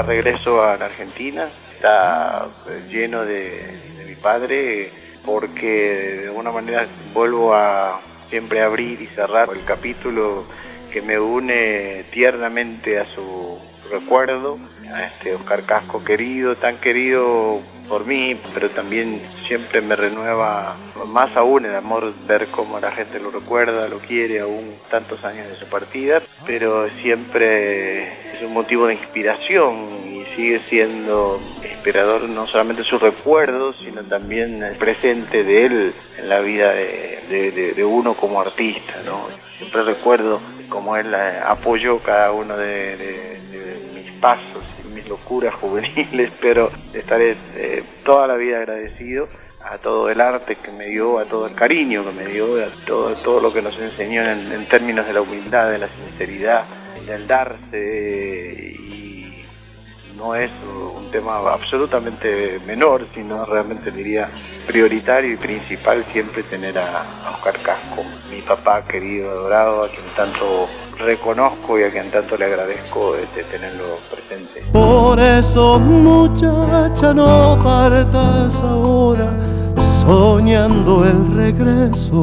regreso a la Argentina está lleno de mi padre, porque de alguna manera vuelvo a siempre abrir y cerrar el capítulo que me une tiernamente a su recuerdo, a este Oscar Casco querido, tan querido por mí, pero también siempre me renueva más aún el amor ver cómo la gente lo recuerda, lo quiere aún tantos años de su partida, pero siempre es un motivo de inspiración y sigue siendo inspirador no solamente su recuerdo, sino también el presente de él en la vida de uno como artista, ¿no? Siempre recuerdo cómo él apoyó cada uno de mis pasos y mis locuras juveniles, pero estaré toda la vida agradecido a todo el arte que me dio, a todo el cariño que me dio, a todo lo que nos enseñó en términos de la humildad, de la sinceridad, del darse. Y no es un tema absolutamente menor, sino realmente diría prioritario y principal siempre tener a Oscar Casco, mi papá querido, adorado, a quien tanto reconozco y a quien tanto le agradezco tenerlo presente. Por eso, muchacha, no partas ahora soñando el regreso,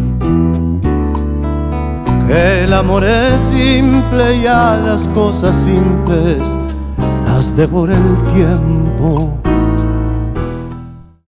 que el amor es simple y a las cosas simples las devora el tiempo.